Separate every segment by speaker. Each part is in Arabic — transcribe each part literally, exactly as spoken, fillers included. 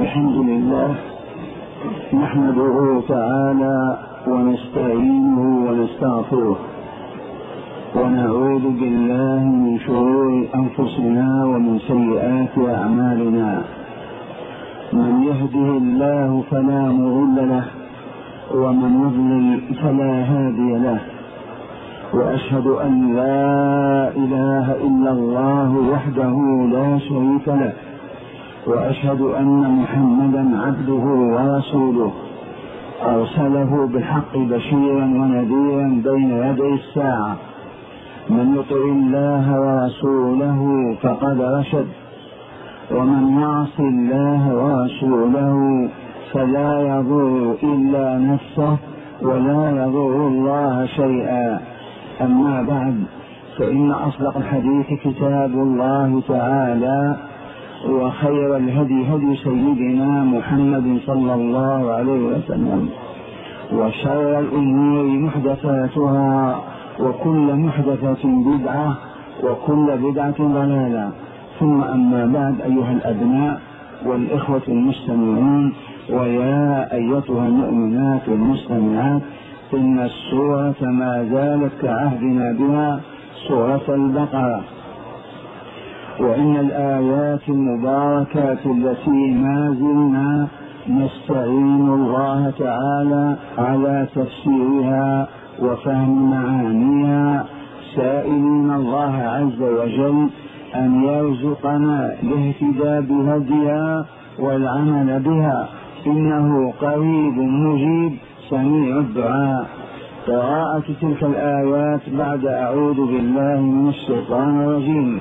Speaker 1: الحمد لله نحمده تعالى ونستعينه ونستغفره ونعوذ بالله من شرور أنفسنا ومن سيئات أعمالنا. من يهده الله فلا مضل له ومن يضلل فلا هادي له، وأشهد أن لا إله إلا الله وحده لا شريك له، وأشهد أن محمدا عبده ورسوله أرسله بالحق بشيرا ونذيرا بين يدي الساعة. من يطع الله ورسوله فقد رشد، ومن يعص الله ورسوله فلا يضر إلا نفسه ولا يضر الله شيئا. أما بعد، فإن أصدق الحديث كتاب الله تعالى، وخير الهدي هدي سيدنا محمد صلى الله عليه وسلم، وشر الأمور محدثاتها، وكل محدثة بدعة، وكل بدعة ضلالة. ثم أما بعد، أيها الأبناء والإخوة المستمعون، ويا أيتها المؤمنات المستمعات، إن السورة ما زالت كعهدنا بها سورة البقرة، وإن الآيات المباركات التي ما زلنا نستعين الله تعالى على تفسيرها وفهم معانيها، سائلين الله عز وجل أن يرزقنا الاهتداء بهديها والعمل بها، إنه قريب مجيب سميع الدعاء. قراءة تلك الآيات بعد أعوذ بالله من الشيطان الرجيم.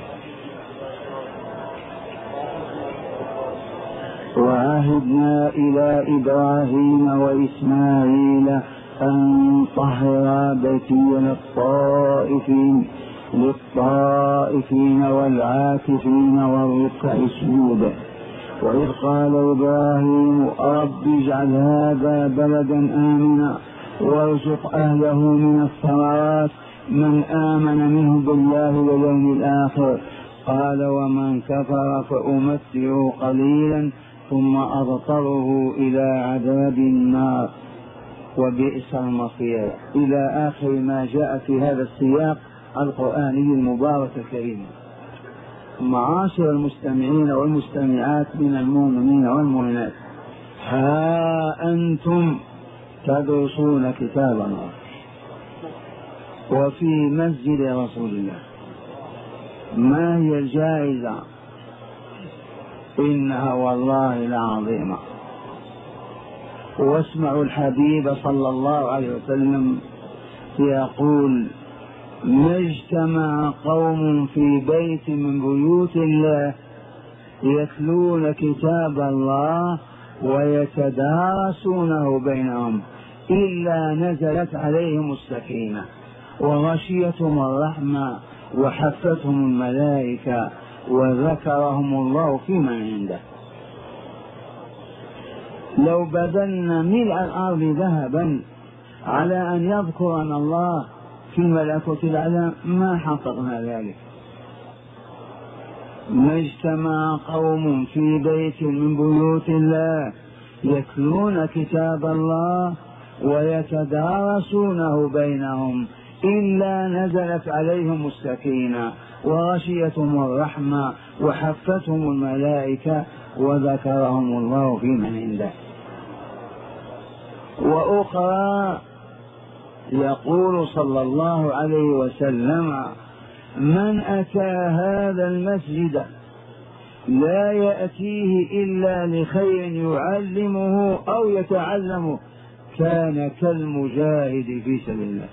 Speaker 1: وعهدنا إلى إبراهيم وإسماعيل أن طهرا بيتي للطائفين للطائفين والعاكفين والركع السجود. وإذ قال إبراهيم رب اجعل هذا بلدا آمنا وارزق أهله من الثمرات من آمن منه بالله واليوم الآخر. قال ومن كفر فأمتعه قليلا ثم أضطره إلى عذاب النار وبئس المصير، إلى آخر ما جاء في هذا السياق القرآني المبارك الكريم. معاشر المستمعين والمستمعات من المؤمنين والمؤمنات، ها أنتم تدرسون كتاب الله وفي مسجد رسول الله. ما هي الجائزة؟ إنها والله لعظيمة. واسمعوا الحبيب صلى الله عليه وسلم يقول: ما اجتمع قوم في بيت من بيوت الله يتلون كتاب الله ويتدارسونه بينهم إلا نزلت عليهم السكينة وغشيتهم الرحمة وحفتهم الملائكة وذكرهم الله فيمن عنده. لو بذلنا ملء الأرض ذهبا على أن يذكرنا الله في ملكوت الأعلى ما حققنا ذلك. ما اجتمع قوم في بيت من بيوت الله يتلون كتاب الله ويتدارسونه بينهم إلا نزلت عليهم السكينة وغشيتهم الرحمة وحفتهم الملائكة وذكرهم الله فيمن عنده. وأخرى يقول صلى الله عليه وسلم: من أتى هذا المسجد لا يأتيه إلا لخير يعلمه أو يتعلمه كان كالمجاهد في سبيل الله.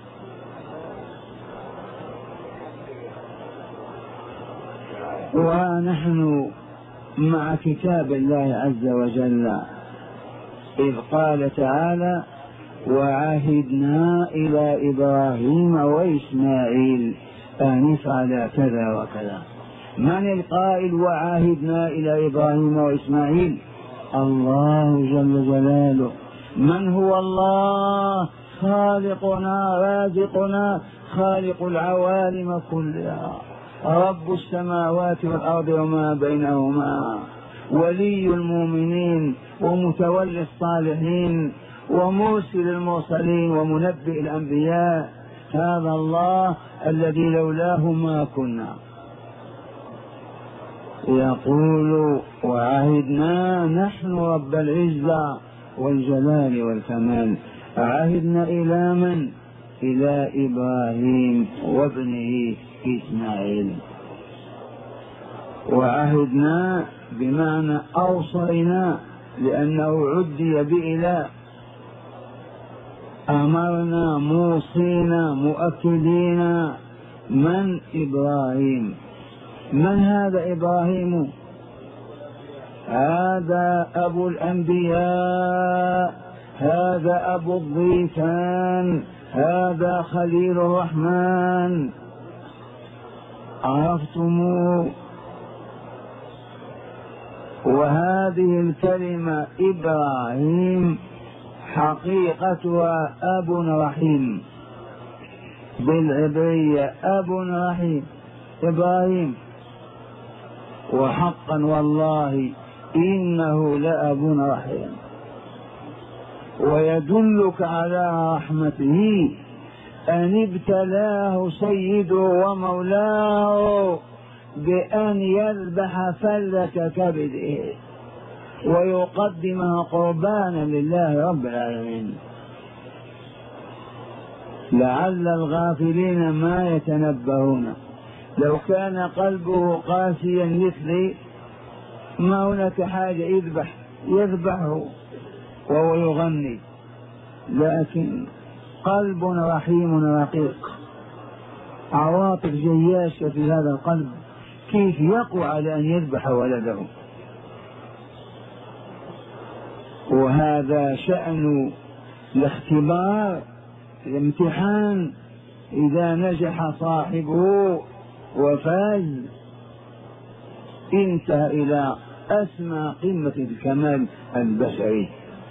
Speaker 1: ونحن مع كتاب الله عز وجل، إذ قال تعالى: وعهدنا إلى إبراهيم وإسماعيل أن افعلا كذا وكذا. من القائل وعهدنا إلى إبراهيم وإسماعيل؟ الله جل جلاله. من هو الله؟ خالقنا رازقنا خالق العوالم كلها، رب السماوات والأرض وما بينهما، ولي المؤمنين ومتولي الصالحين ومرسل المرسلين ومنبئ الأنبياء، هذا الله الذي لولاه ما كنا. يقول وعهدنا نحن رب العزة والجلال والكمال، عهدنا إلى من؟ إلى إبراهيم وابنه إسماعيل. وعهدنا بمعنى أوصينا، لأنه عدي بإله، أمرنا موصينا مؤكدين. من؟ إبراهيم. من هذا إبراهيم؟ هذا أبو الأنبياء، هذا أبو الضيفان، هذا خليل الرحمن. عرفتموه؟ وهذه الكلمة إبراهيم حقيقتها أب رحيم، بالعبرية أب رحيم إبراهيم. وحقا والله إنه لأب رحيم. ويدلك على رحمته أن ابتلاه سيده ومولاه بأن يذبح فلة كبده ويقدمها قربانا لله رب العالمين. لعل الغافلين ما يتنبهون، لو كان قلبه قاسيا مثلي ما هناك حاجة يذبح يذبحه وهو يغني، لكن قلب رحيم رقيق، عواطف جياشة في هذا القلب، كيف يقوى على أن يذبح ولده؟ وهذا شأن الاختبار، الامتحان. إذا نجح صاحبه وفاز انتهى إلى أسمى قمة الكمال البشري.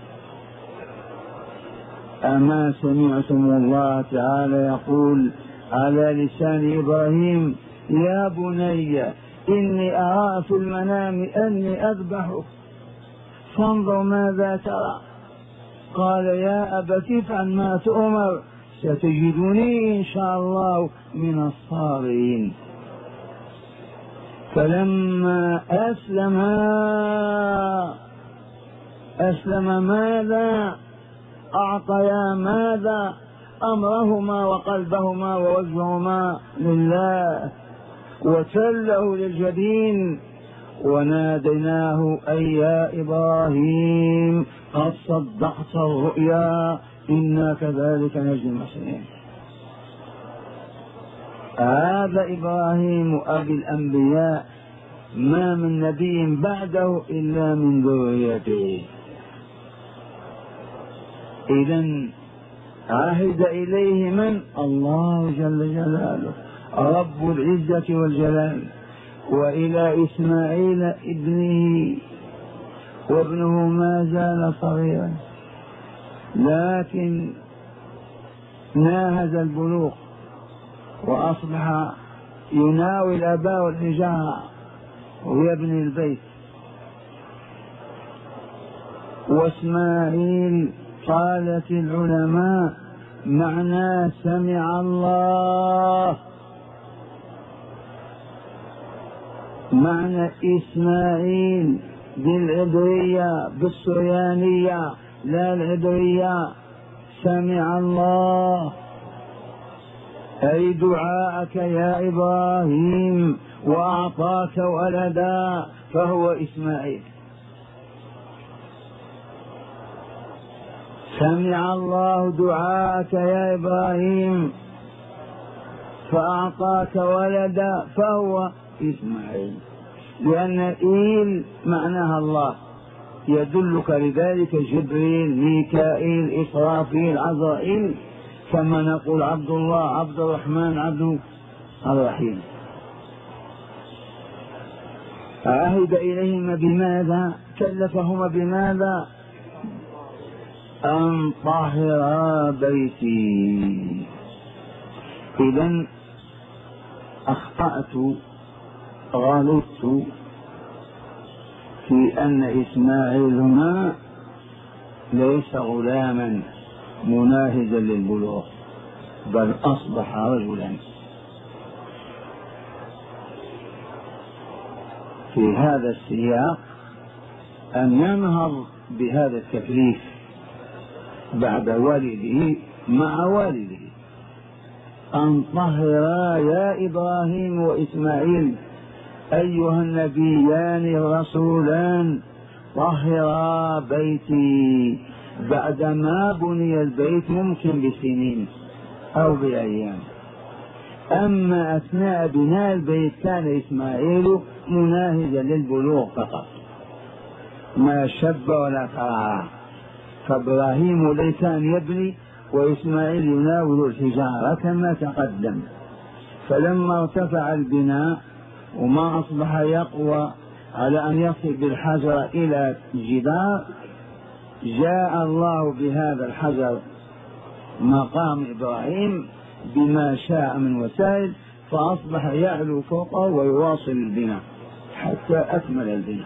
Speaker 1: أما سمعتم الله تعالى يقول على لسان إبراهيم: يا بني إني أرى في المنام أني أذبحك فانظر ماذا ترى. قال: يا أبت افعل ما تؤمر ستجدني إن شاء الله من الصابرين. فلما أسلما أسلم ماذا؟ أعطيا ماذا؟ أمرهما وقلبهما ووجههما لله، وتله للجبين، وناديناه أي يا إبراهيم قد صدقت الرؤيا إنا كذلك نجزي المحسنين. هذا إبراهيم أبي الأنبياء، ما من نبي بعده إلا من ذريته. إذن عهد إليه من؟ الله جل جلاله رب العزة والجلال. وإلى إسماعيل ابنه، وابنه ما زال صغيرا لكن ناهز البلوغ وأصبح يناوي الآباء والحجارة ويبني البيت. وإسماعيل قالت العلماء معناه سمع الله، معنى إسماعيل بالعبرية بالسريانية لا العبرية، سمع الله أي دعاءك يا إبراهيم وأعطاك ولدا فهو إسماعيل. سمع الله دعاءك يا إبراهيم فأعطاك ولدا فهو إسماعيل، لأن إيل معناها الله، يدلك لذلك جبريل ميكائيل إسرافيل عزرائيل، كما نقول عبد الله عبد الرحمن عبد الرحيم. عهد إليهما بماذا؟ كلفهما بماذا؟ أن طهرا بيتي. إذن أخطأت غلطت في أن إسماعيل هنا ليس غلاما مناهزا للبلوغ، بل أصبح رجلا. في هذا السياق أن ينهض بهذا التكليف بعد والده مع والده، أن طهرا يا إبراهيم وإسماعيل أيها النبيان الرسولان طهرا بيتي، بعدما بني البيت ممكن بسنين أو بأيام، أما أثناء بناء البيت كان إسماعيل مناهزا للبلوغ فقط، ما شب ولا فرع. فإبراهيم ليس أن يبني وإسماعيل يناول الحجارة كما تقدم. فلما ارتفع البناء وما أصبح يقوى على أن يصل بالحجر إلى الجدار، جاء الله بهذا الحجر مقام إبراهيم بما شاء من وسائل، فأصبح يعلو فوقه ويواصل البناء حتى أكمل البناء.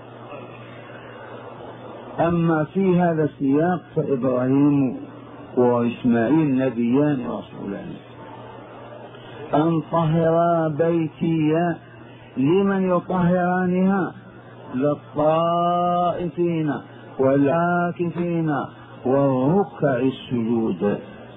Speaker 1: أما في هذا السياق فإبراهيم وإسماعيل نبيان رسولان. أن طهر بيتي، لمن يطهرانها؟ للطائفين والعاكفين والركع السجود.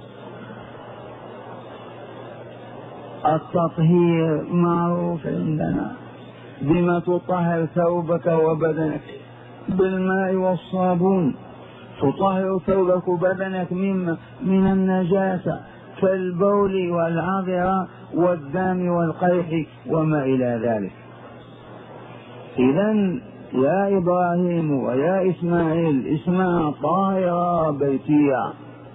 Speaker 1: التطهير معروف عندنا، بما تطهر ثوبك وبدنك؟ بالماء والصابون. تطهر ثوبك وبدنك من من النجاسة كالبول والعذرة والدم والقيح وما إلى ذلك. إذن يا إبراهيم ويا إسماعيل اسمها طاهرة بيتية،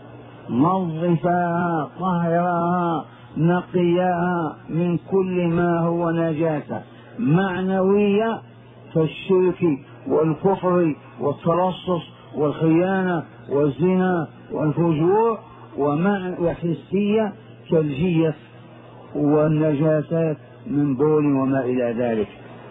Speaker 1: نظفها طهرها نقيها من كل ما هو نجاسة معنوية كالشرك والكفر والتلصص والخيانة والزنا والفجور، وحسية كالجيف والنجاسات من بول وما إلى ذلك.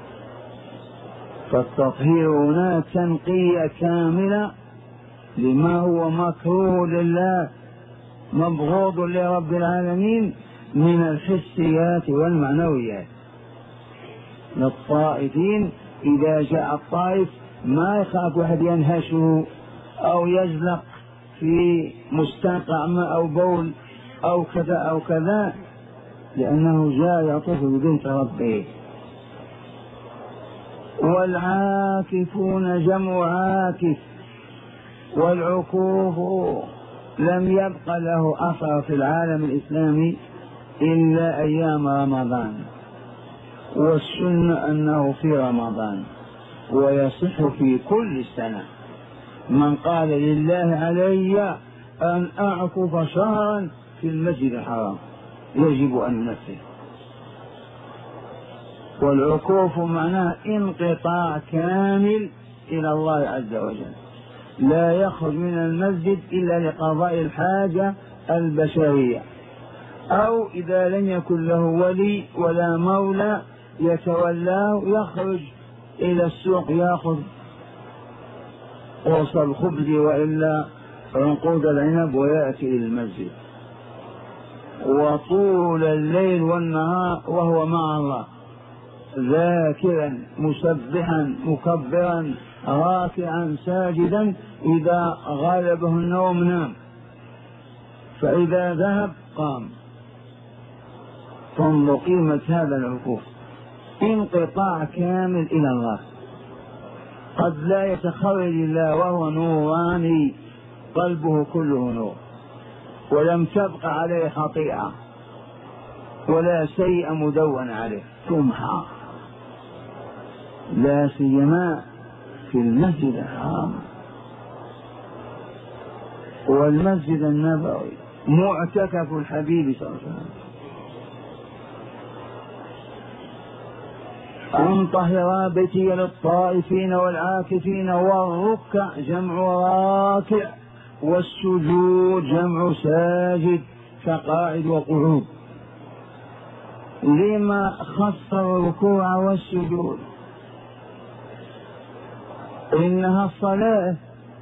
Speaker 1: فالتطهير هنا تنقية كاملة لما هو مكروه لله مبغوض لرب العالمين من الحسيات والمعنويات. للطائفين إذا جاء الطائف ما يخاف واحد ينهشه أو يزلق في مستنقع ماء أو بول أو كذا أو كذا، لأنه جاء يطوف ببيت ربه. والعاكفون جمع عاكف، والعكوف لم يبق له أثر في العالم الإسلامي إلا أيام رمضان، والسنة أنه في رمضان ويصح في كل سنة. من قال لله علي أن أعكف شهرا في المسجد الحرام يجب أن ينفذ. والعكوف معناه انقطاع كامل إلى الله عز وجل، لا يخرج من المسجد إلا لقضاء الحاجة البشرية، أو إذا لم يكن له ولي ولا مولى يتولاه يخرج إلى السوق يأخذ قرص الخبز وإلا عنقود العنب ويأتي إلى المسجد، وطول الليل والنهار وهو مع الله ذاكرا مسبحا مكبرا راكعا ساجدا، إذا غلبه النوم نام، فإذا ذهب قام. فانظر قيمة هذا العكوف، انقطاع كامل إلى الله. قد لا يتخرج الله وهو نوراني قلبه كله نور، ولم تبق عليه خطيئة ولا شيء مدون عليه، تمحى، لا سيما في المسجد الحرام والمسجد النبوي معتكف الحبيب صلى الله عليه وسلم. أن طهرا بيتي للطائفين والعاكفين والركع جمع راكع، والسجود جمع ساجد كقاعد وقعود. لما خص الركوع والسجود؟ إنها الصلاة،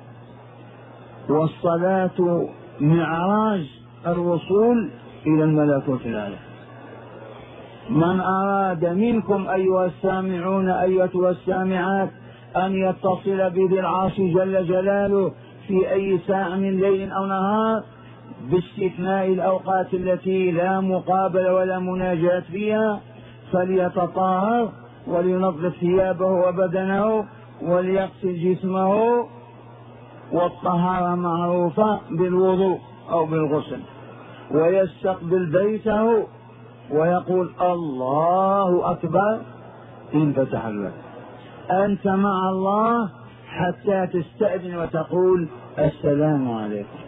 Speaker 1: والصلاة معراج الوصول إلى الملكوت الأعلى. من أراد منكم أيها السامعون أيتها السامعات أن يتصل بذي العرش جل جلاله في أي ساعة من ليل أو نهار باستثناء الأوقات التي لا مقابل ولا مناجاة فيها، فليتطهر ولينظف ثيابه وبدنه وليغسل جسمه، والطهارة معروفة بالوضوء أو بالغسل، ويستقبل بيته ويقول الله أكبر انفتح الباب. أنت مع الله حتى تستأذن وتقول السلام عليكم.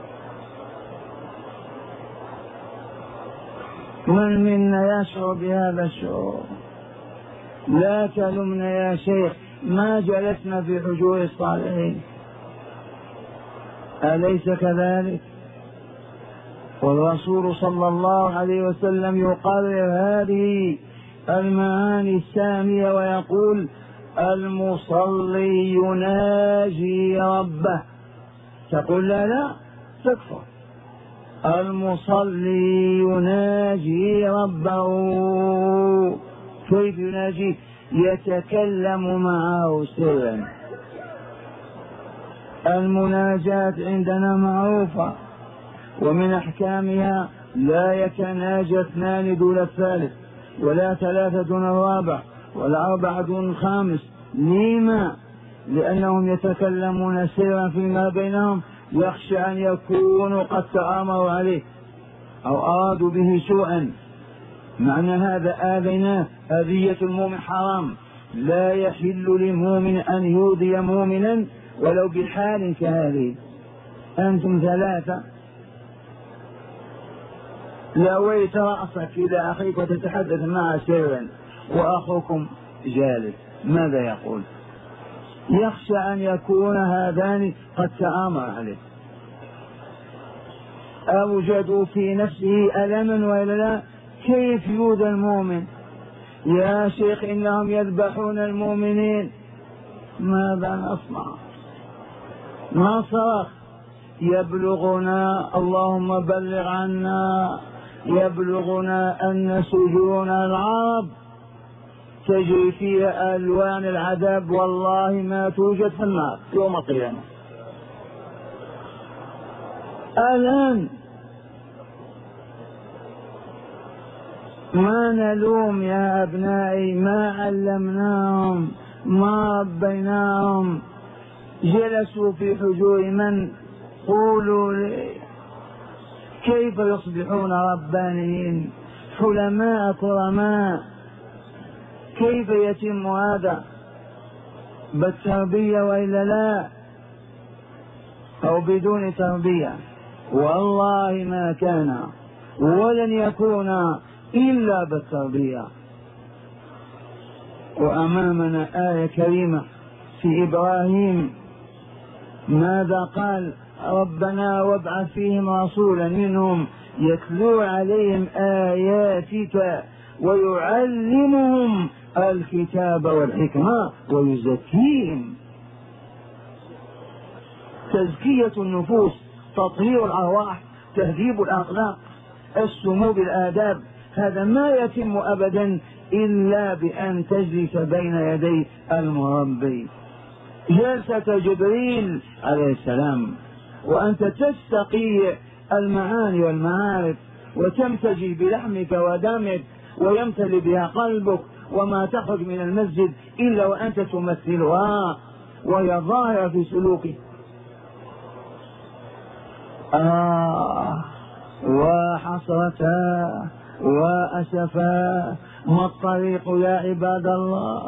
Speaker 1: من منا يشعر بهذا الشعور؟ لا تلمنا يا شيخ، ما جلسنا في حجور الصالحين، أليس كذلك؟ والرسول صلى الله عليه وسلم يقرر هذه المعاني السامية ويقول المصلي يناجي ربه. تقول لا لا تكفر. المصلي يناجي ربه. كيف يناجي؟ يتكلم معه سرا. المناجاة عندنا معروفة، ومن أحكامها لا يتناجى اثنان دون الثالث، ولا ثلاثة دون الرابع، ولا أربعة دون الخامس. لما؟ لأنهم يتكلمون سرا فيما بينهم، يخشى أن يكونوا قد تآمروا عليه أو أرادوا به سوءا. معنى هذا آذيناه. أذية المؤمن حرام، لا يحل لمؤمن أن يؤذي مؤمنا ولو بحال كهذه. أنتم ثلاثة لويت رأسك إلى أخيك وتتحدث معه سرا وأخوكم جالس، ماذا يقول؟ يخشى أن يكون هذان قد تآمر عليه، أوجدوا في نفسه ألما وإلا لا. كيف يؤذى المؤمن؟ يا شيخ إنهم يذبحون المؤمنين، ماذا نصنع؟ نصرخ يبلغنا اللهم بلغ عنا، يبلغنا أن سجون العرب تجري فيها ألوان العذاب والله ما توجد في النار يوم القيامة. الآن ما نلوم يا أبنائي، ما علمناهم، ما ربيناهم، جلسوا في حجور من؟ قولوا لي كيف يصبحون ربانيين حلماء كرماء؟ كيف يتم هذا؟ بالتربية وإلا لا، أو بدون تربية؟ والله ما كان ولن يكون إلا بالتربية. وأمامنا آية كريمة في إبراهيم، ماذا قال؟ ربنا وابعث فيهم رسولا منهم يتلو عليهم آياتك ويعلمهم الكتاب والحكمة ويزكيهم. تزكية النفوس، تطهير الأرواح، تهذيب الأخلاق، السمو بالآداب، هذا ما يتم أبدا إلا بأن تجلس بين يدي المربي. جلسة جبريل عليه السلام وأنت تستقي المعاني والمعارف وتمتجي بلحمك ودمك ويمتلي بها قلبك، وما تخرج من المسجد إلا وأنت تمثلها وهي ظاهرة في سلوكك. آه وحسرتا وأسفا ما الطريق يا عباد الله؟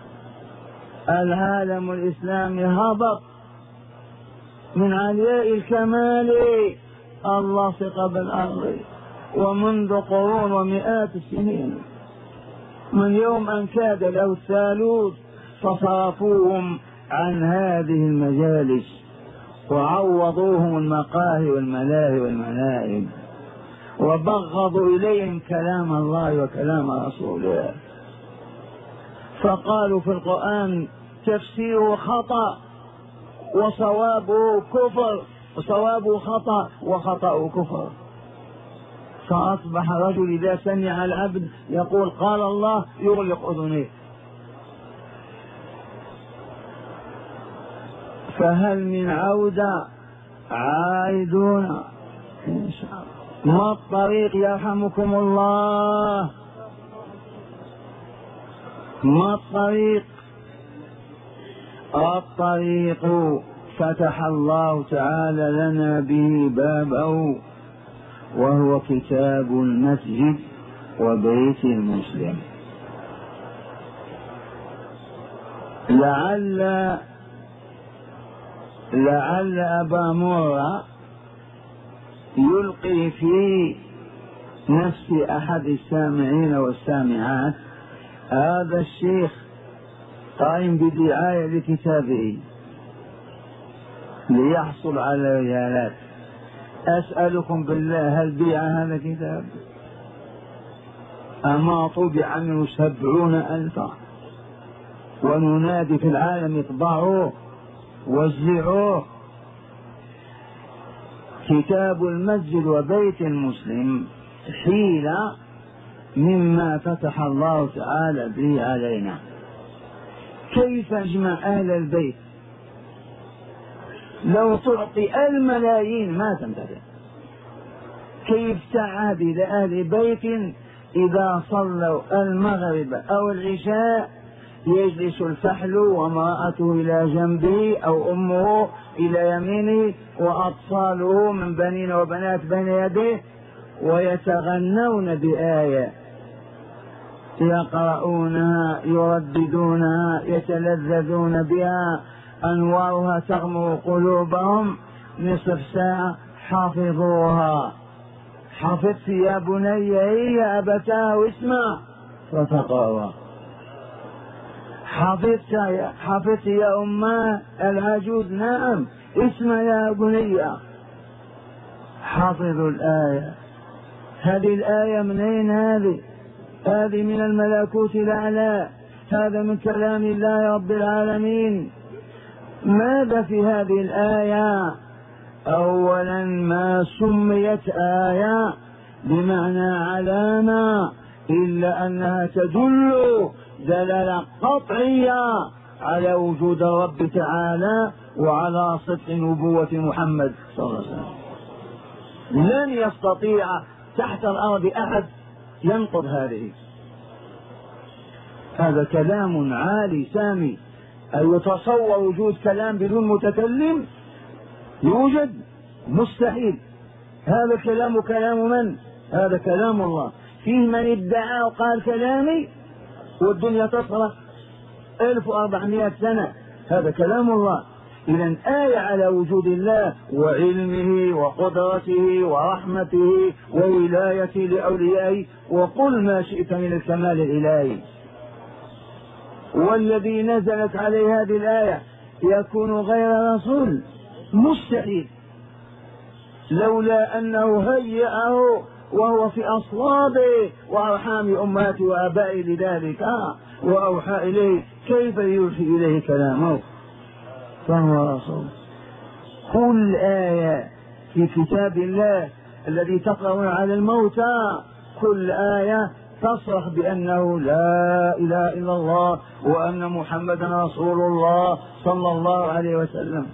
Speaker 1: العالم الإسلامي هبط من علياء الكمال اللاصق بالأرض، ومنذ قرون ومئات السنين، من يوم أن كاد له الثالوث فصرفوهم عن هذه المجالس وعوضوهم المقاهي والملاهي والملاعب، وبغضوا إليهم كلام الله وكلام رسوله. فقالوا في القرآن تفسيره خطأ وصوابه كفر، وصوابه خطأ وخطأه كفر. فأصبح رجل إذا سمع العبد يقول قال الله يغلق أذنيه. فهل من عودة؟ عائدون إن شاء الله. ما الطريق يرحمكم الله؟ ما الطريق؟ الطريق فتح الله تعالى لنا به بابه، وهو كتاب المسجد وبيت المسلم. لعل لعل أبا مرة يلقي في نفس أحد السامعين والسامعات هذا الشيخ قائم بدعاية لكتابه ليحصل على ريالات. أسألكم بالله هل بيع هذا الكتاب؟ أما طبع منه سبعون ألفا، وننادي في العالم اطبعوه وزعوه. كتاب المسجد وبيت المسلم حيلة مما فتح الله تعالى به علينا. كيف نجمع أهل البيت؟ لو تعطي الملايين ما تنتهي. كيف تعهد إلى أهل بيت إذا صلوا المغرب أو العشاء يجلس الفحل وامرأته إلى جنبه أو أمه إلى يمينه وأطفاله من بنين وبنات بين يديه، ويتغنون بآية يقرؤونها يرددونها يتلذذون بها، أنوارها تغمر قلوبهم. نصف ساعة حافظوها. حفظت يا بني هي أبتاه واسمع فتقاوى. حفظت يا حفظت يا أماه العجوز نعم اسمع يا بني. حافظوا الآية. هذه الآية من أين هذه؟ هذه من الملكوت الأعلى، هذا من كلام الله رب العالمين. ماذا في هذه الآية؟ أولا ما سميت آية بمعنى علامة إلا أنها تدل دلالة قطعية على وجود الرب تعالى وعلى صدق نبوة محمد صلى الله عليه وسلم. لن يستطيع تحت الأرض أحد ينقض هذه. هذا كلام عالي سامي. أن يتصور وجود كلام بدون متكلم؟ يوجد؟ مستحيل. هذا الكلام كلام من؟ هذا كلام الله. فيه من ادعى وقال كلامي والدنيا تصرخ ألف وأربعمائة سنة. هذا كلام الله. إذن آية على وجود الله وعلمه وقدرته ورحمته وولايته لأوليائه، وقل ما شئت من الكمال الإلهي. والذي نزلت عليه هذه الآية يكون غير رسول؟ مستحيل. لولا أنه هيئه وهو في أصلابه وأرحام أمهاته وآبائه لذلك وأوحى إليه، كيف يوحي إليه كلامه؟ فهو رسول. كل آية في كتاب الله الذي تقرأون على الموتى كل آية تصرخ بأنه لا إله إلا الله وأن محمدا رسول الله صلى الله عليه وسلم.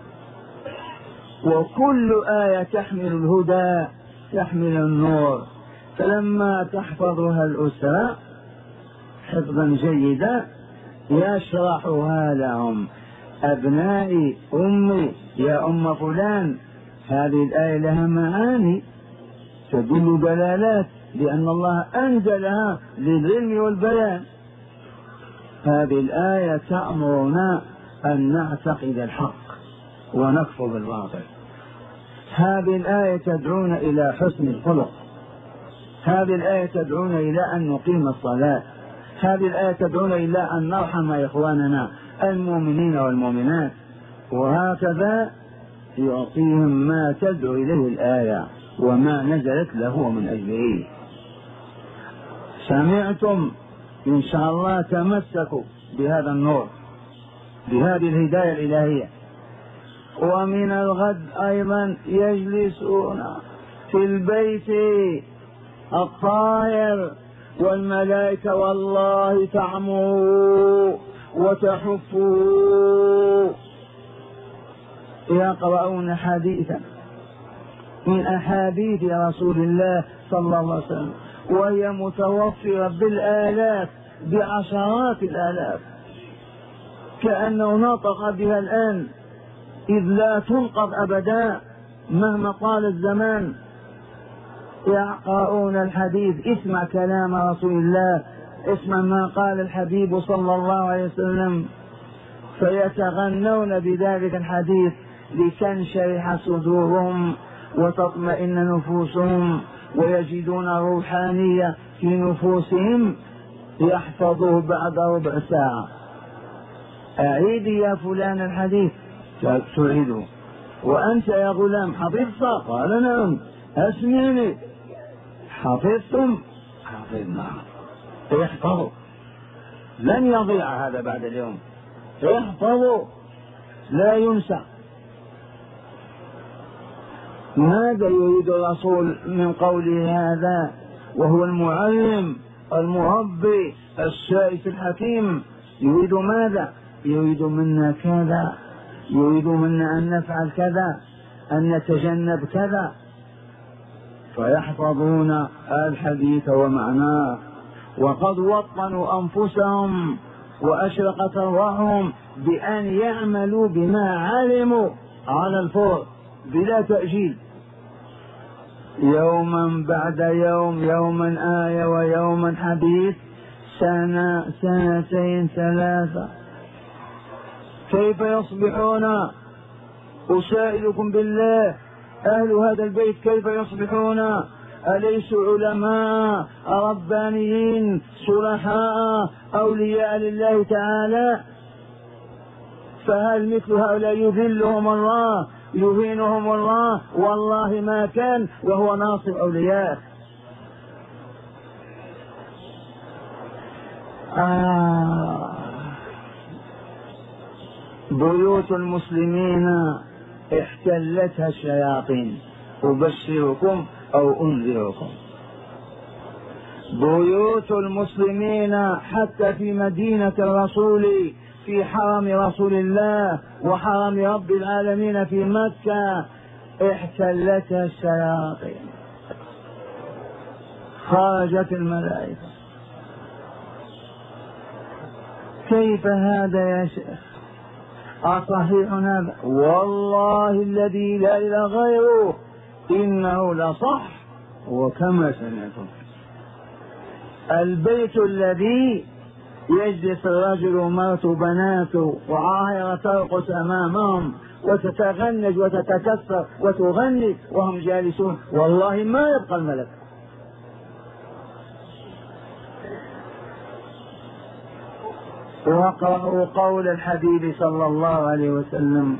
Speaker 1: وكل آية تحمل الهدى تحمل النور. فلما تحفظها الأسرة حفظا جيدا يشرحها لهم. أبنائي أمي يا أم فلان، هذه الآية لها معاني تدل دلالات لأن الله أنزلها للعلم والبيان. هذه الآية تأمرنا أن نعتقد الحق ونكفر بالباطل. هذه الآية تدعونا إلى حسن الخلق. هذه الآية تدعونا إلى أن نقيم الصلاة. هذه الآية تدعونا إلى أن نرحم إخواننا المؤمنين والمؤمنات. وهكذا يعطيهم ما تدعو إليه الآية وما نزلت له من أجله. سمعتم؟ إن شاء الله تمسكوا بهذا النور. بهذه الهداية الإلهية. ومن الغد أيضا يجلسون في البيت الطاهر والملائكة والله تعمو وتحفوا يقرؤون حديثا من أحاديث رسول الله صلى الله عليه وسلم، وهي متوفرة بالآلاف بعشرات الآلاف، كأنه نطق بها الآن إذ لا تنقض أبدا مهما طال الزمان. يقرؤون الحديث، اسمع كلام رسول الله، اسمع ما قال الحبيب صلى الله عليه وسلم، فيتغنون بذلك الحديث لتنشرح صدورهم وتطمئن نفوسهم ويجدون روحانية في نفوسهم يحفظوه بعد ربع ساعة. أعيد يا فلان الحديث، تعيده. وأنت يا غلام حفظت؟ قال نعم. أسمعني، حفظتم؟ حفظنا. احفظوا، لن يضيع هذا بعد اليوم، احفظوا لا ينسى. ماذا يريد الرسول من قوله هذا وهو المعلم المربي السائس الحكيم؟ يريد ماذا؟ يريد منا كذا، يريد منا أن نفعل كذا، أن نتجنب كذا. فيحفظون الحديث ومعناه، وقد وطنوا أنفسهم وأشرقت أرواحهم بأن يعملوا بما علموا على الفور بلا تأجيل، يوما بعد يوم، يوما آية ويوما حديث، سنة سنتين ثلاثة. كيف يصبحون؟ أسائلكم بالله أهل هذا البيت كيف يصبحون؟ أليسوا علماء ربانيين صلحاء أولياء لله تعالى؟ فهل مثل هؤلاء يذلهم الله يهينهم الله؟ والله ما كان، وهو ناصر أولياء. آه. بيوت المسلمين احتلتها الشياطين، أبشركم أو أنذركم. بيوت المسلمين حتى في مدينة الرسول، في حرم رسول الله وحرم رب العالمين في مكة، احتلتها الشياطين. خرجت الملائكة. كيف هذا يا شيخ؟ أصحيح هذا؟ والله الذي لا إله غيره إنه لصح. وكما سمعتم، البيت الذي يجلس الرجل ومرته وبناته وعاهرة ترقص أمامهم وتتغنج وتتكسر وتغني وهم جالسون، والله ما يبقى الملك. وقرأوا قول الحبيب صلى الله عليه وسلم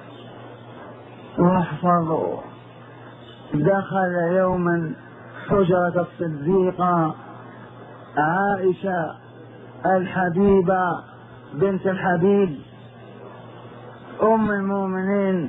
Speaker 1: واحفظوا. دخل يوما حجرة الصديقة عائشة الحبيبة بنت الحبيب أم المؤمنين،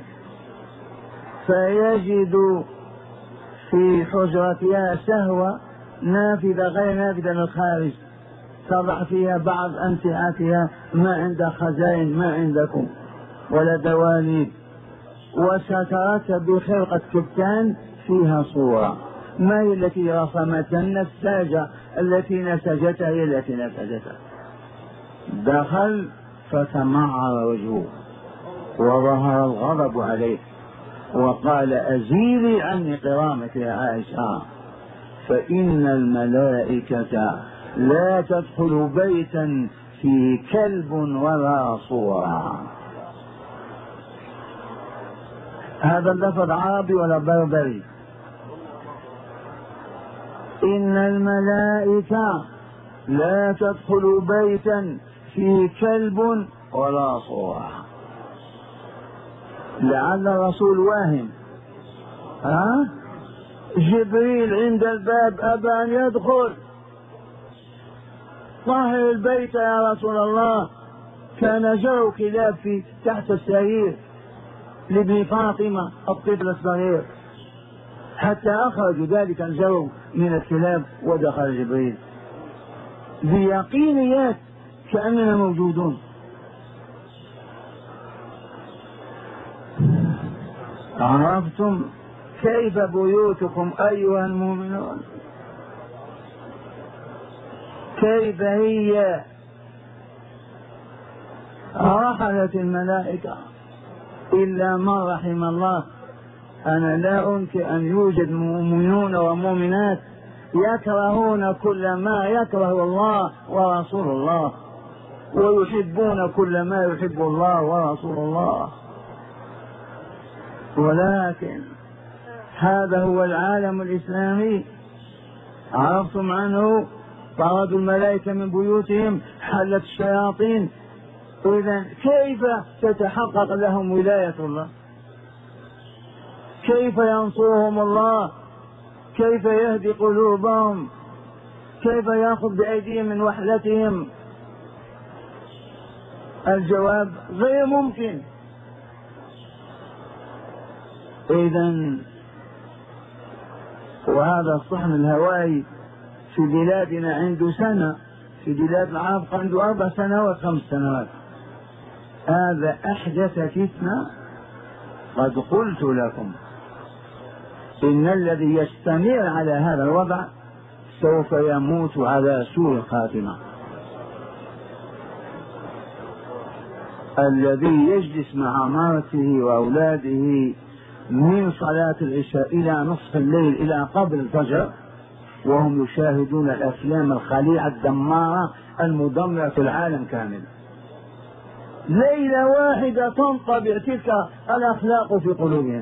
Speaker 1: فيجد في حجرتها سهوة نافذة غير نافذة للخارج، تضع فيها بعض أمتعتها، ما عند خزائن ما عندكم ولا دواليب، وسترتها بخرقة كتان فيها صورة. ما هي التي رسمتها؟ النساجة التي نسجتها هي التي نسجتها. دخل فتمعر وجهه وظهر الغضب عليه وقال أزيلي عني كرامتي يا عائشة، فإن الملائكة لا تدخل بيتا فيه كلب ولا صورة. هذا اللفظ عربي ولا بربري؟ إن الملائكة لا تدخل بيتا فيه كلب ولا صورة. لعل الرسول واهم. ها؟ جبريل عند الباب أبى أن يدخل. طهر البيت يا رسول الله، كان جروا كلاب في تحت السرير لابن فاطمة الطفل الصغير، حتى أخرجوا ذلك الجرو من الكلاب ودخل جبريل بيقينيات كأننا موجودون. عرفتم كيف بيوتكم أيها المؤمنون؟ كيف هي؟ رحلت الملائكة إلا من رحم الله. أنا لا أنكر أن يوجد مؤمنون ومؤمنات يكرهون كل ما يكره الله ورسول الله، ويحبون كل ما يحب الله ورسول الله، ولكن هذا هو العالم الإسلامي. عرفتم عنه؟ طردوا الملائكة من بيوتهم، حلت الشياطين. إذن كيف تتحقق لهم ولاية الله؟ كيف ينصرهم الله؟ كيف يهدي قلوبهم؟ كيف يأخذ بأيديهم من وحدتهم؟ الجواب غير ممكن. إذن وهذا الصحن الهوائي في بلادنا عنده سنة، في بلاد العرب عنده أربع سنوات خمس سنوات. هذا أحدث فتنة. قد قلت لكم إن الذي يستمر على هذا الوضع سوف يموت على سوء الخاتمة. الذي يجلس مع مرته وأولاده من صلاة العشاء إلى نصف الليل إلى قبل الفجر وهم يشاهدون الأفلام الخليعة الدمارة المدمرة في العالم كامل، ليلة واحدة تنطبع تلك الأخلاق في قلوبهم،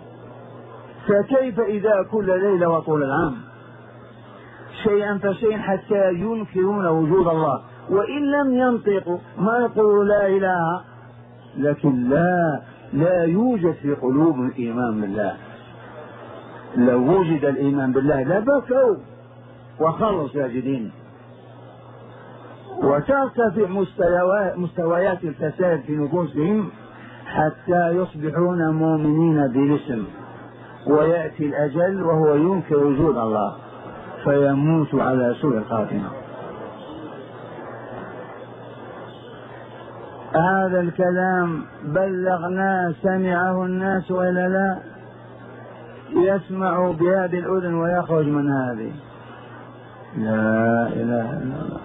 Speaker 1: فكيف إذا كل ليلة وطول العام شيئا فشيئا حتى ينكرون وجود الله، وإن لم ينطقوا ما يقولوا لا إله، لكن لا لا يوجد في قلوبهم إيمان بالله. لو وجد الإيمان بالله لبكوا وخروا ساجدين. وترتفع مستويات الفساد في نفوسهم حتى يصبحون مؤمنين بالاسم، ويأتي الأجل وهو ينكر وجود الله فيموت على سوء الخاتمة. هذا الكلام بلغناه سمعه الناس ولا لا؟ يسمع بهذه الأذن ويخرج من هذه. لا إله إلا الله.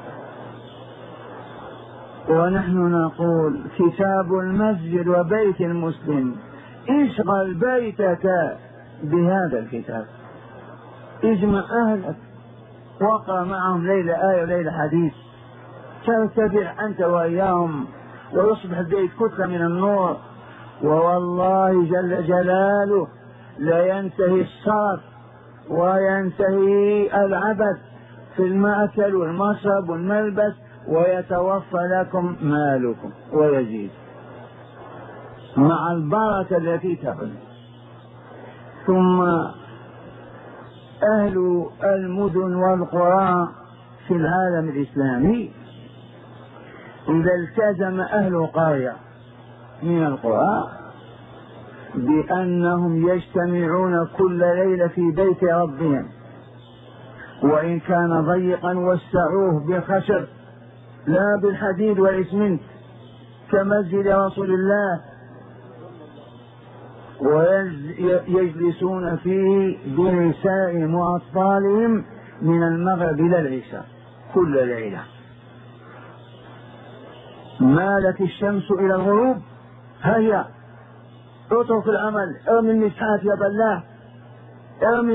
Speaker 1: ونحن نقول كتاب المسجد وبيت المسلم، اشغل بيتك بهذا الكتاب، اجمع أهلك واقرأ معهم ليلة آية وليلة حديث، ترتفع أنت وإياهم ويصبح البيت كتلة من النور. ووالله جل جلاله لا ينتهي الشرف وينتهي العبث في المأكل والمشرب والملبس، ويتوفى لكم مالكم ويزيد مع البركة التي تحل. ثم أهل المدن والقرى في العالم الإسلامي إذا التزم أهل قرية من القرى بأنهم يجتمعون كل ليلة في بيت ربهم، وإن كان ضيقا وسعوه بالخشب لا بالحديد والإسمنت كمسجد رسول الله، ويجلسون فيه بنسائهم وأطفالهم من المغرب إلى العشاء كل ليلة. مالت الشمس إلى الغروب، هيا اترك العمل، ارمي المسحات يا بلاح، ارمي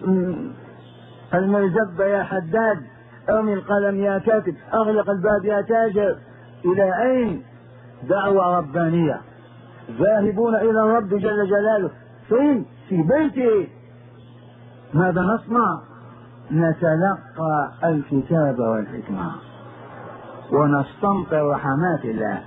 Speaker 1: المرزبة يا حداد، ارمي القلم يا كاتب، اغلق الباب يا تاجر. إلى أين؟ دعوة ربانية، ذاهبون إلى الرب جل جلاله. فين؟ في بيته. ماذا نصنع؟ نتلقى الكتاب والحكمة ونستمطر رحمات الله.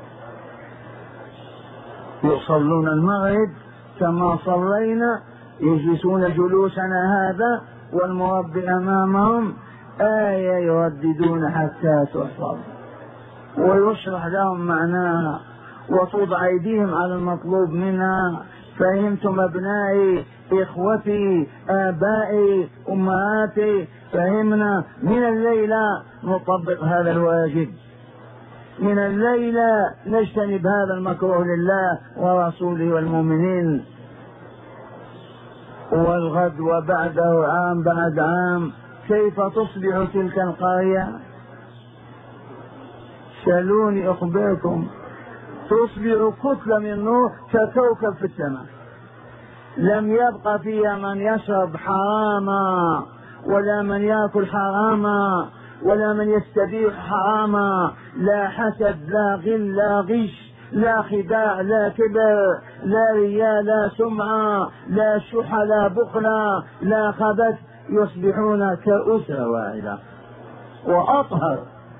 Speaker 1: يصلون المغرب كما صلينا، يجلسون جلوسنا هذا والمربي أمامهم، آية يرددون حتى تحفظ. ويشرح لهم معناها وتوضع أيديهم على المطلوب منها. فهمتم أبنائي، إخوتي، آبائي، أمهاتي؟ فهمنا؟ من الليلة نطبق هذا الواجب، من الليلة نجتنب هذا المكروه لله ورسوله والمؤمنين. والغد وبعده عام بعد عام كيف تصبح تلك القرية؟ سألوني أخبركم، تصبح كتلة من نور ككوكب في السماء، لم يبق فيها من يشرب حراما ولا من يأكل حراما ولا من يستبيح حراما، لا حسد لا غل لا غش لا خداع لا كبر لا رياء لا سمعة لا شح لا بخل لا خبث، يصبحون كأسرة واحدة وأطهر.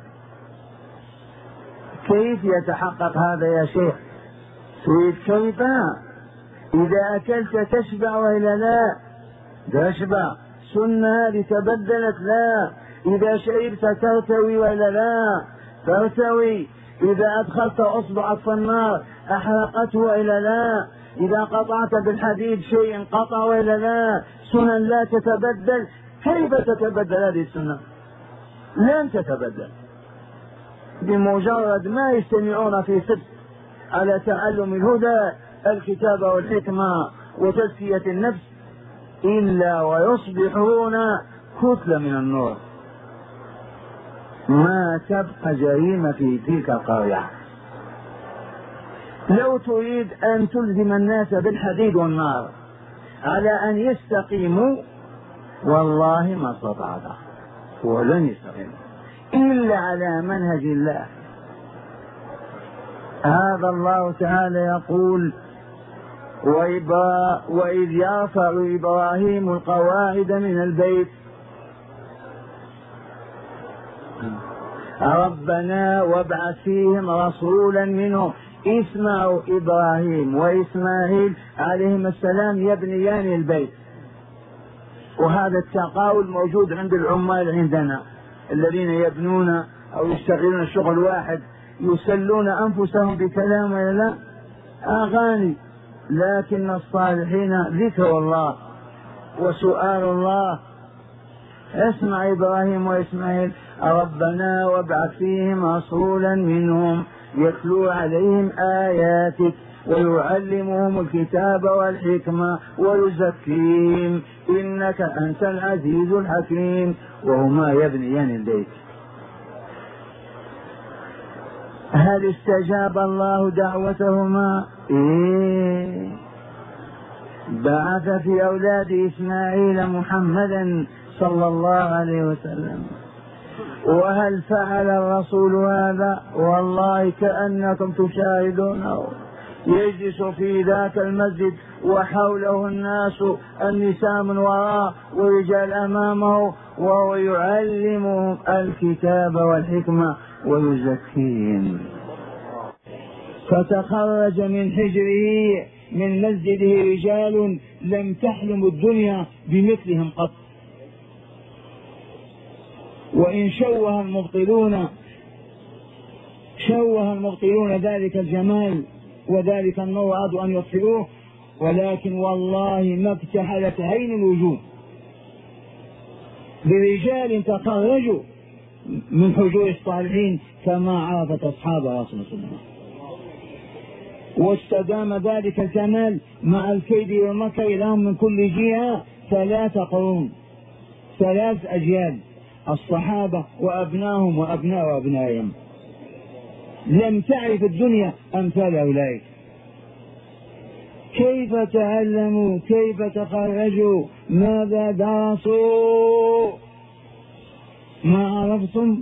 Speaker 1: كيف يتحقق هذا يا شيخ؟ تريد كيف؟ إذا أكلت تشبع وإلا لا؟ تشبع، سنة هذه تبدلت لا. إذا شربت ترتوي وإلا لا؟ ترتوي. إذا أدخلت أصبعك في النار أحرقته وإلا لا؟ إذا قطعت بالحديد شيء انقطع وإلا لا؟ سنن لا تتبدل. كيف تتبدل هذه السنة؟ لن تتبدل. بمجرد ما يجتمعون في صدق على تعلم الهدى الكتاب والحكمة وتزكية النفس إلا ويصبحون كتلة من النور، ما تبقى جريمة في تلك القرية. لو تريد أن تلزم الناس بالحديد والنار على أن يستقيموا والله ما استطعت ولن يستقيموا إلا على منهج الله. هذا الله تعالى يقول: وإذ يرفع إبراهيم القواعد من البيت ربنا وابعث فيهم رسولا منهم. اسمعوا، إبراهيم وإسماعيل عليهما السلام يبنيان البيت، وهذا التقاول موجود عند العمال عندنا الذين يبنون أو يشتغلون شغل واحد، يسلون أنفسهم بكلام ولا لا؟ أغاني. لكن الصالحين ذكر الله وسؤال الله. اسمع إبراهيم وإسماعيل: ربنا وابعث فيهم رسولا منهم يتلو عليهم آياتك ويعلمهم الكتاب والحكمة ويزكيهم إنك أنت العزيز الحكيم. وهما يبنيان البيت. هل استجاب الله دعوتهما؟ إيه، بعث في أولاد إسماعيل محمدا صلى الله عليه وسلم. وهل فعل الرسول هذا؟ والله كأنكم تشاهدونه، يجلس في ذاك المسجد وحوله الناس، النساء من وراءه ورجال أمامه، وهو يعلمهم الكتاب والحكمة ويزكيهم. فتخرج من حجره من مسجده رجال لم تحلم الدنيا بمثلهم قط. وإن شوه المبطلون شوه المبطلون ذلك الجمال وذلك النور أرادوا أن يطفئوه، ولكن والله ما اكتحلت عين الوجود برجال تخرجوا من حجور الصالحين كما عرفت أصحاب رسول الله. واستدام ذلك الكمال مع الكيد والمكر لهم من كل جهة ثلاث قرون، ثلاث أجيال، الصحابة وأبناهم وأبناء وأبنائهم. لم تعرف الدنيا أمثال أولئك. كيف تعلموا؟ كيف تخرجوا؟ ماذا درسوا؟ ما عرفتم؟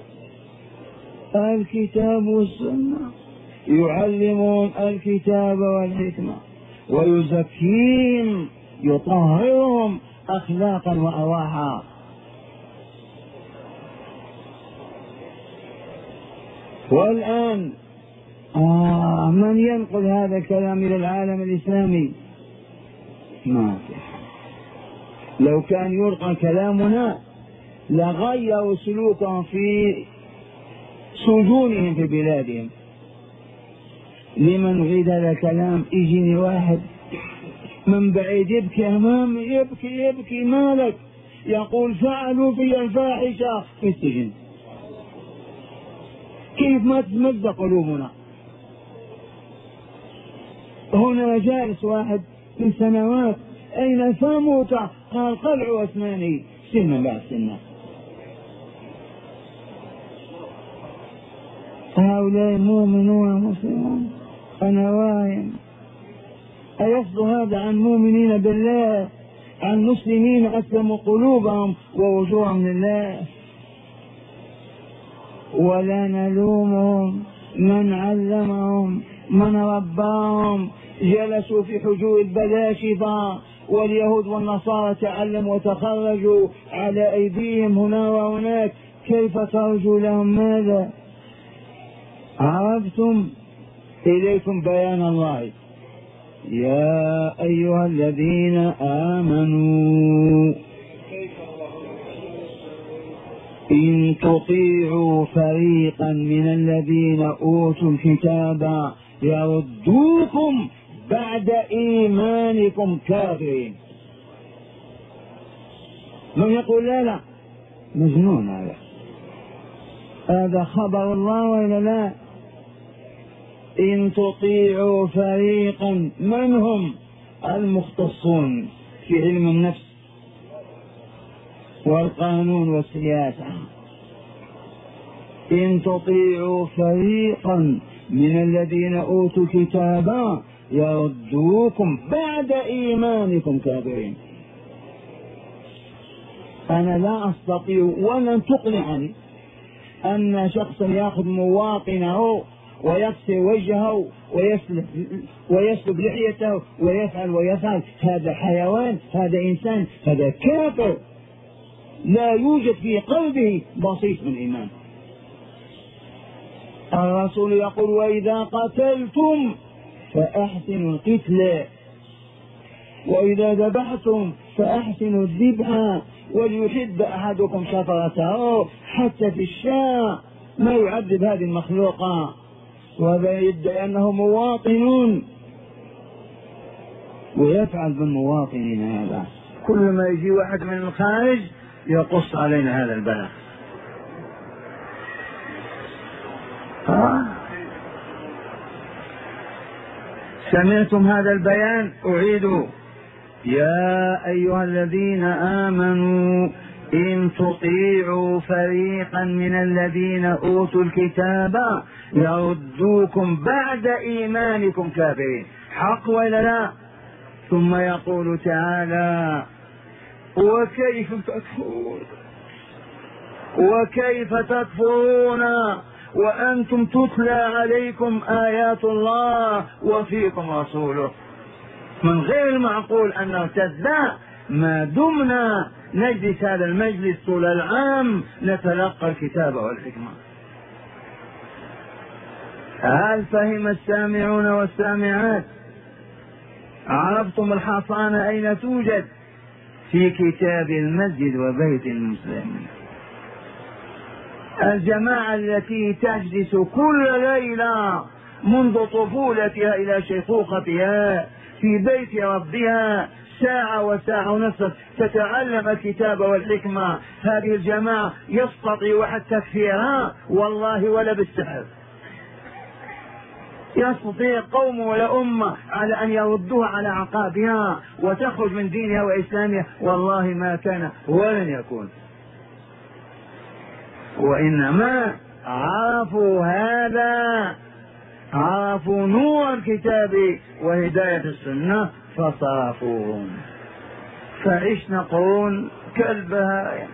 Speaker 1: الكتاب والسنة. يعلمون الكتاب والحكمة ويزكيهم، يطهرهم أخلاقا وأرواحا. والآن آه من ينقل هذا الكلام إلى العالم الإسلامي؟ ما في. لو كان يلقى كلامنا لغيروا سلوكهم في سجونهم في بلادهم. لمن يريد هذا الكلام يجيني واحد من بعيد يبكي أمامي، يبكي يبكي مالك؟ يقول فعلوا في الفاحشة في السجن. كيف ما تتمزق قلوبنا. هنا جالس واحد من سنوات، أين ثموت؟ قال قلع أسناني سنة بعد سنة. هؤلاء مؤمنون مسلمون. أنا واهم أيصد هذا عن مؤمنين بالله، عن مسلمين أسلموا قلوبهم ووجوههم لله؟ ولا نلومهم، من علمهم من رباهم. جلسوا في حجور البلاشفة، واليهود والنصارى تعلموا وتخرجوا على أيديهم هنا وهناك، كيف ترجو لهم ماذا؟ عرفتم؟ إليكم بيان الله. يا أيها الذين آمنوا إن تطيعوا فريقا من الذين أوتوا الكتاب يردوكم بعد إيمانكم كافرين. من يقول لا لا مجنون هذا؟ هذا خبر الله وإلا لا؟ إن تطيعوا فريقا، من هم؟ المختصون في علم النفس والقانون والسياسة. إن تطيعوا فريقا من الذين أوتوا الكتاب يردوكم بعد إيمانكم كافرين. أنا لا أستطيع ولن تقنعني أن شخصا يأخذ مواطنه ويكسر وجهه ويسلب, ويسلب لحيته ويفعل ويفعل. هذا حيوان، هذا إنسان، هذا كافر، لا يوجد في قلبه بسيط من إيمان. الرسول يقول وإذا قتلتم فأحسنوا القتل، وإذا ذبحتم فأحسنوا الذبح، وليحب أحدكم شفرته. حتى في الشاء ما يعذب هذه المخلوقة، وهذا يدعي أنه مواطن ويفعل بالمواطنين هذا. كل ما يجي واحد من الخارج يقص علينا هذا البلاء. سمعتم هذا البيان؟ أعيدوا. يا أيها الذين آمنوا إن تطيعوا فريقا من الذين أوتوا الكتاب يردوكم بعد إيمانكم كافرين. حق ولا لا؟ ثم يقول تعالى وكيف تكفرون وكيف تكفرون وأنتم تتلى عليكم آيات الله وفيكم رسوله. من غير المعقول أن نرتد ما دمنا نجلس هذا المجلس طول العام نتلقى الكتاب والحكمة. هل فهم السامعون والسامعات؟ عرفتم الحصانة أين توجد؟ في كتاب المسجد وبيت المسلم. الجماعة التي تجلس كل ليلة منذ طفولتها إلى شيخوختها في بيت ربها ساعة وساعة ونصف تتعلم الكتاب والحكمة، هذه الجماعة يستطيع واحد تكفيرها والله ولا بالسحر. يستطيع قوم ولا أمة على أن يردوها على عقابها وتخرج من دينها وإسلامها، والله ما كان ولن يكون. وإنما عرفوا هذا، عرفوا نور الكتاب وهداية السنة فصرفوهم، فعشنا قرون كالبهائم.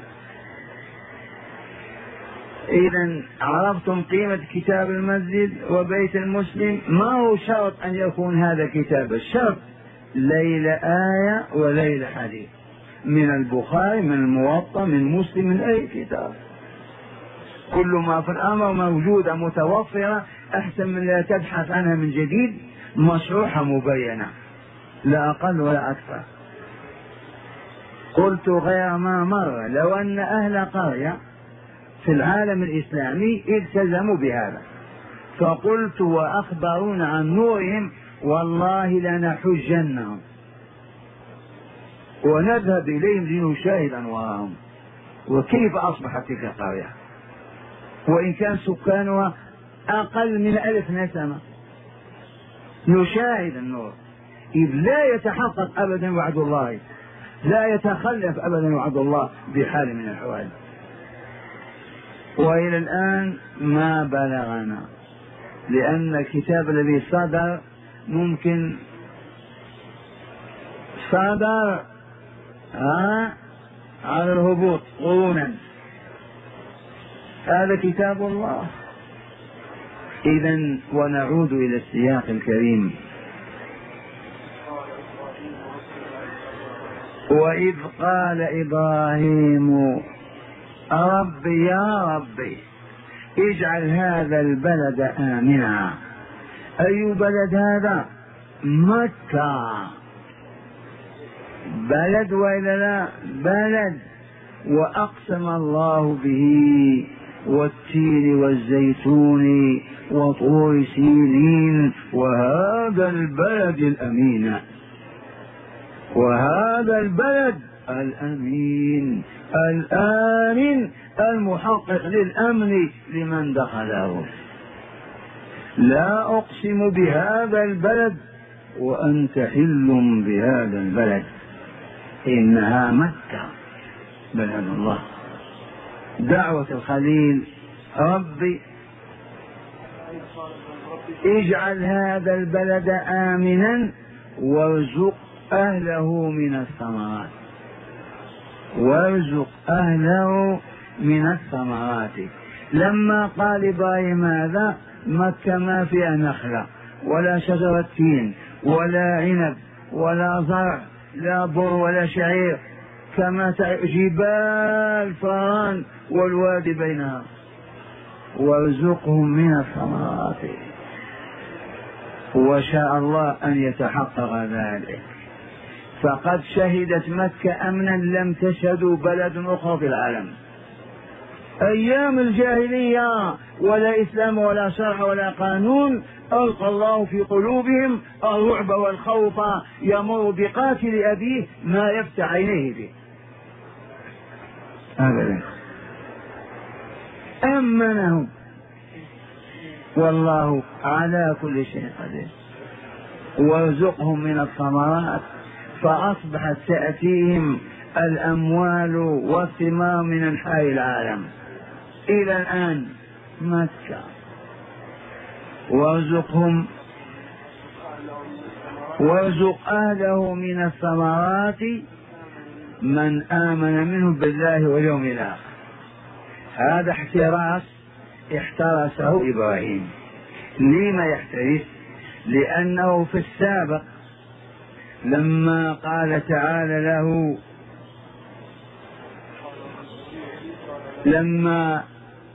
Speaker 1: إذا عرفتم قيمة كتاب المسجد وبيت المسلم. ما هو شرط أن يكون هذا كتاب، الشرط ليلة آية وليلة حديث من البخاري من الموطأ من مسلم من أي كتاب. كل ما في الأمر موجودة متوفرة، أحسن من لا تبحث عنها من جديد، مشروحة مبينة لا أقل ولا أكثر. قلت غير ما مر لو أن أهل قرية في العالم الإسلامي التزموا بهذا. فقلت وأخبرونا عن نورهم والله لنحجنهم ونذهب إليهم لنشاهد أنوارهم. وكيف أصبحت تلك القرية وإن كان سكانها أقل من ألف نسمة؟ نشاهد النور. إذ لا يتحقق أبدا وعد الله، لا يتخلف أبدا وعد الله بحال من الأحوال. وإلى الآن ما بلغنا، لأن الكتاب الذي صدر ممكن صدر ها على الهبوط قرونا، هذا كتاب الله. إذن ونعود إلى السياق الكريم. وإذ قال إبراهيم ربي يا ربي اجعل هذا البلد آمنا. أي بلد هذا؟ مكة. بلد وإلا لا؟ بلد. وأقسم الله به والتين والزيتون وطور سينين وهذا البلد الأمين، وهذا البلد الأمين الآمن المحقق للأمن لمن دخله. لا أقسم بهذا البلد وأنت حل بهذا البلد، إنها مكة بلد الله. دعوة الخليل ربي اجعل هذا البلد آمنا وارزق أهله من الثمرات، وارزق أهله من الثمرات. لما قال إبراهيم هذا مكة ما فيها نخلة ولا شجرة تين ولا عنب ولا زرع، لا بر ولا شعير، كما جبال فران والوادي بينها. وارزقهم من الثمرات. وشاء الله أن يتحقق ذلك، فقد شهدت مكة أمنا لم تشهدوا بلد أخرى في العالم. أيام الجاهلية ولا إسلام ولا شرع ولا قانون، ألقى الله في قلوبهم الرعب والخوف، يمر بقاتل أبيه ما يفتح عينيه به أبدا. أمنهم والله على كل شيء قدير. وارزقهم من الثمرات، فأصبحت تأتيهم الأموال والثمار من أنحاء العالم إلى الآن. مكة. وارزقهم وارزق أهله من الثمرات من آمن منهم بالله واليوم الآخر. هذا احتراس احترسه إبراهيم. لما يحترس؟ لأنه في السابق لما قال تعالى له، لما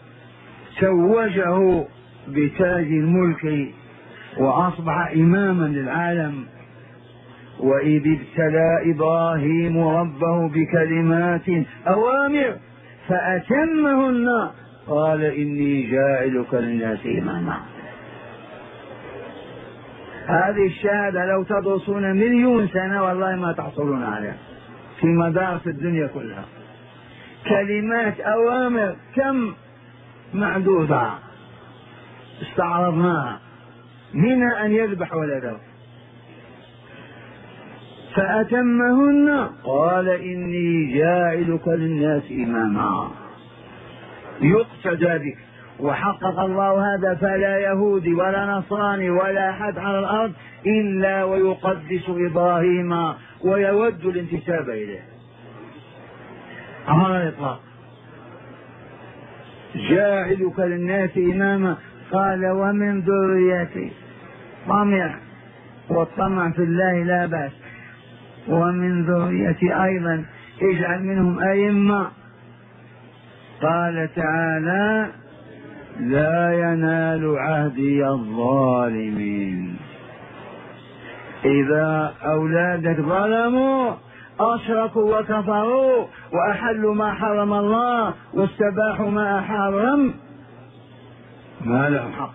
Speaker 1: توجه بتاج الملك وأصبح إماما للعالم، وإذ ابتلى إبراهيم ربه بكلمات أوامر فأتمهن قال إني جاعلك للناس إماما. هذه الشهادة لو تدرسون مليون سنة والله ما تحصلون عليها في مدارس الدنيا كلها. كلمات أوامر كم معدودة استعرضناها، منها أن يذبح ولده فأتمهن قال إني جاعلك للناس إماما يقتدى بك. وحقق الله هذا، فلا يهودي ولا نصراني ولا أحد على الأرض إلا ويقدس إبراهيم ويود الانتساب إليه على الإطلاق. جاعلك للناس إماما قال ومن ذريتي، طمع والطمع في الله لا بأس، ومن ذريتي أيضا اجعل منهم أئمة. قال تعالى لا ينال عهدي الظالمين. إذا أولادك ظلموا أشركوا وكفروا وأحلوا ما حرم الله واستباحوا ما حرم، ما لهم حق.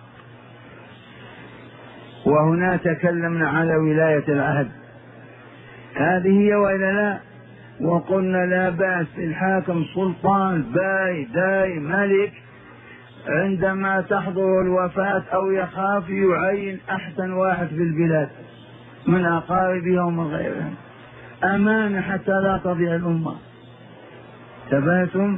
Speaker 1: وهنا تكلمنا على ولاية العهد، هذه هي وإلا لا؟ وقلنا لا بأس الحاكم سلطان باي داي ملك عندما تحضر الوفاة أو يخاف يعين أحسن واحد في البلاد من أقاربه ومن غيرهم، أمانة حتى لا تضيع الأمة. تباتم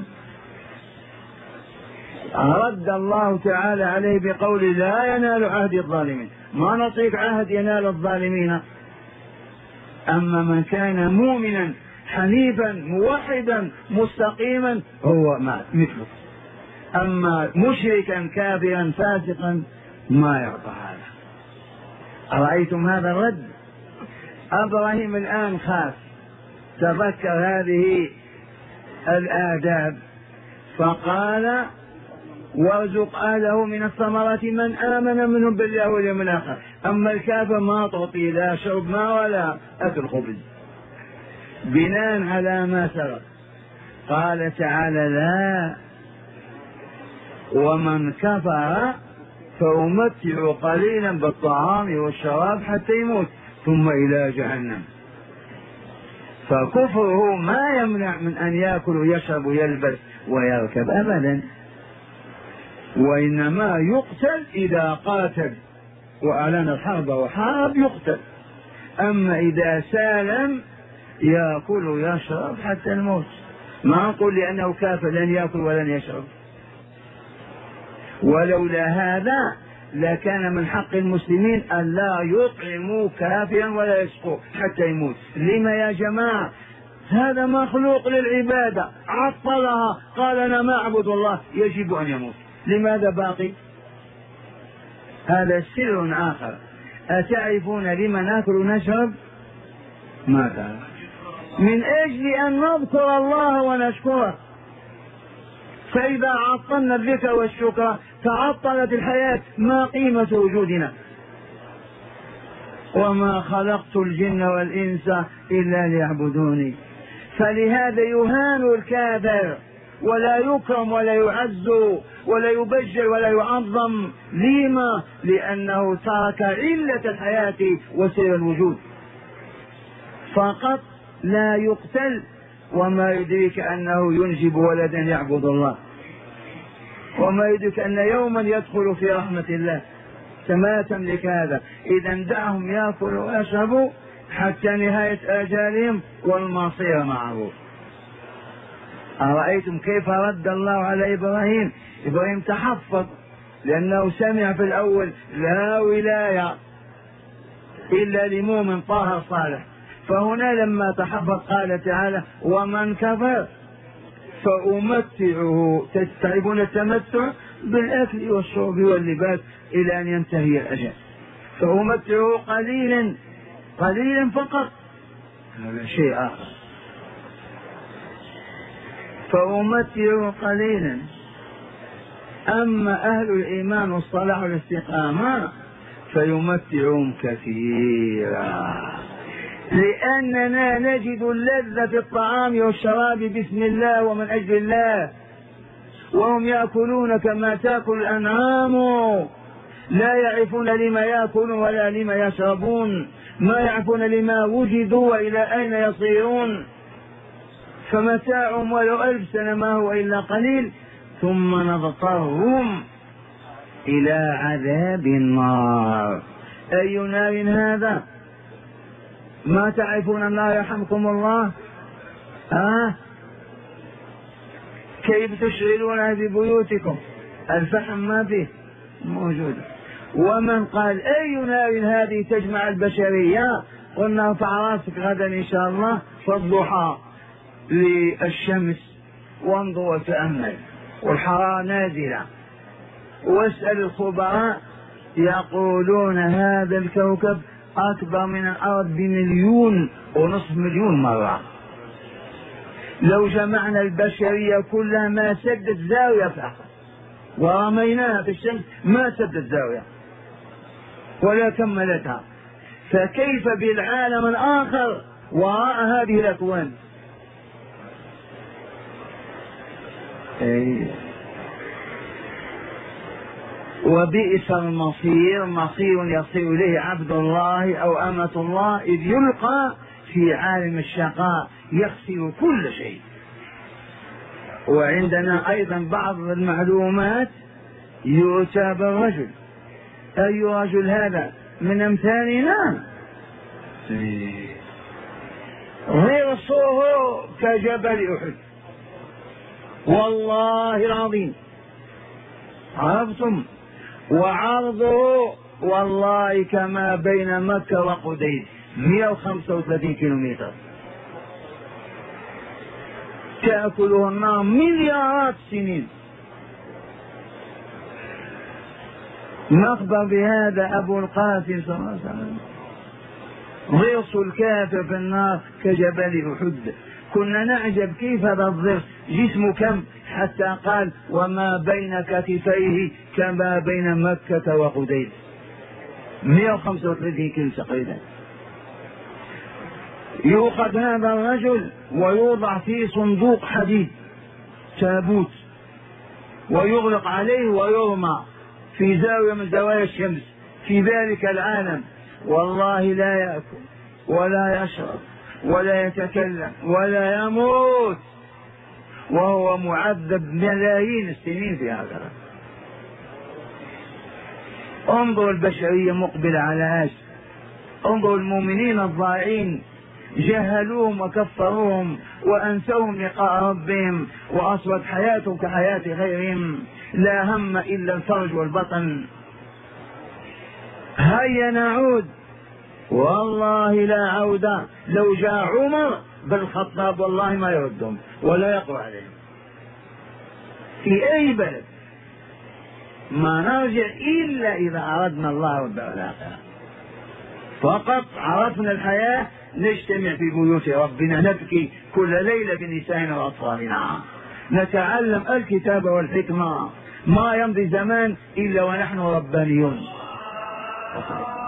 Speaker 1: رد الله تعالى عليه بقول لا ينال عهد الظالمين، ما نعطيك عهد ينال الظالمين. أما من كان مؤمنا حنيفا موحدا مستقيما هو مثله، أما مشركا كافرا فاسقا ما يعطى هذا. أرأيتم هذا الرد؟ إبراهيم الآن خاف، تذكر هذه الآداب فقال وارزق أهله من الثمرات من آمن منهم بالله واليوم الآخر. أما الكافر ما تعطي لا شرب ماء ولا أكل خبز، بناء على ما سبق. قال تعالى لا ومن كفر فأمتع قليلا بالطعام والشراب حتى يموت ثم إلى جهنم. فكفره ما يمنع من أن يأكل ويشرب ويلبس ويركب أبدا، وإنما يقتل إذا قاتل وأعلن الحرب وحارب يقتل. أما إذا سالم يأكل ويشرب حتى الموت. ما نقول لأنه كافر لن يأكل ولن يشرب، ولولا هذا لكان من حق المسلمين أن لا يطعموا كافرا ولا يسقوا حتى يموت. لما يا جماعة؟ هذا مخلوق للعبادة، عطلها قال أنا ما أعبد الله، يجب أن يموت. لماذا باقي؟ هذا سر آخر. أتعرفون لما نأكل ونشرب؟ ما تعرف. من أجل أن نذكر الله ونشكره، فإذا عطلنا الذكر والشكر تعطلت الحياة، ما قيمة وجودنا؟ وما خلقت الجن والإنس إلا ليعبدوني. فلهذا يهان الكافر ولا يكرم ولا يعز ولا يبجل ولا يعظم. لما؟ لأنه ترك علة الحياة وسير الوجود فقط، لا يقتل. وما يدريك أنه ينجب ولدا يعبد الله، وما يدرك أن يوما يدخل في رحمة الله. فما تملك هذا. إذا دعهم يأكلوا ويشربوا حتى نهاية آجالهم والمصير معروف. أرأيتم كيف رد الله على إبراهيم؟ إبراهيم تحفظ لأنه سمع في الأول لا ولاية إلا لمؤمن طاهر صالح، فهنا لما تحفظ قال تعالى ومن كفر فأمتعه. تستعبون التمتع بالأكل والشرب واللباس إلى أن ينتهي الأجل. فأمتعه قليلا قليلا فقط، هذا شيء آخر. فأمتعه قليلا. أما أهل الإيمان والصلاح والاستقامة فيمتعهم كثيرا، لأننا نجد اللذة في الطعام والشراب باسم الله ومن أجل الله، وهم يأكلون كما تأكل الأنعام، لا يعرفون لما يأكلون ولا لما يشربون، ما يعرفون لما وجدوا وإلى أين يصيرون. فمتاعهم ولو ألف سنة ما هو إلا قليل، ثم نضطرهم إلى عذاب النار. أي نار هذا؟ ما تعرفون النار يرحمكم الله؟ ها؟ كيف تشغلونها ببيوتكم؟ الفحم ما فيه موجود. ومن قال أي نار هذه تجمع البشرية؟ قلنا ارفع راسك غدا إن شاء الله في الضحى للشمس وانظر وتأمل والحرارة نازلة، واسأل الخبراء يقولون هذا الكوكب أكبر من الأرض بمليون ونصف مليون مرة. لو جمعنا البشرية كلها ما سدت زاوية فقط، ورميناها في الشمس ما سدت زاوية ولا كملتها. فكيف بالعالم الآخر وراء هذه الأكوان. أي. وبئس المصير، مصير يصير إليه عبد الله أو أمة الله إذ يلقى في عالم الشقاء يخسر كل شيء. وعندنا أيضا بعض المعلومات يؤتى بالرجل، أي رجل هذا؟ من أمثالنا، غرصه كجبل أحد، والله العظيم، عرفتم؟ وعرضه والله كما بين مكة وقديد مئة وخمسة وثلاثين كيلومتر، تأكله النار مليارات السنين. نخبر بهذا أبو القاسم صلى الله عليه وسلم، ضرس الكافر في النار كجبل أحد. كنا نعجب كيف هذا الضرس جسمه كم، حتى قال وما بين كتفيه كما بين مكة وقديد، مئة وخمسة وثلاثين كيلو تقريبا. يؤخذ هذا الرجل ويوضع في صندوق حديد، تابوت، ويغلق عليه ويرمى في زاوية من زوايا الشمس في ذلك العالم، والله لا يأكل ولا يشرب ولا يتكلم ولا يموت، وهو معذب ملايين السنين في هذا. انظر البشرية مقبلة على ايش؟ انظر المؤمنين الضائعين، جهلوهم وكفروهم وأنسوهم لقاء ربهم، وأصبحت حياتهم كحياة غيرهم، لا هم إلا الفرج والبطن. هيا نعود، والله لا عودة. لو جاء عمر بن الخطاب والله ما يردهم ولا يقوى عليهم في أي بلد. ما نرجع إلا إذا أردنا الله والدار الآخرة، فقط عرفنا الحياة نجتمع في بيوت ربنا، نبكي كل ليلة بنسائنا وأطفالنا، نتعلم الكتاب والحكمة، ما يمضي زمان إلا ونحن ربانيون.